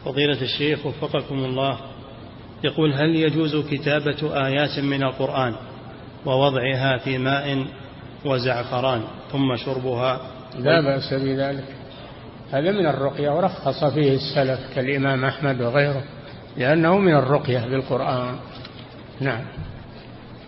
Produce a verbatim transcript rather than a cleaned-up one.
فضيلة الشيخ وفقكم الله، يقول: هل يجوز كتابة آيات من القرآن ووضعها في ماء وزعفران ثم شربها؟ لا بأس بذلك، هذا من الرقية ورخص فيه السلف كالإمام أحمد وغيره، لأنه من الرقية بالقرآن. نعم.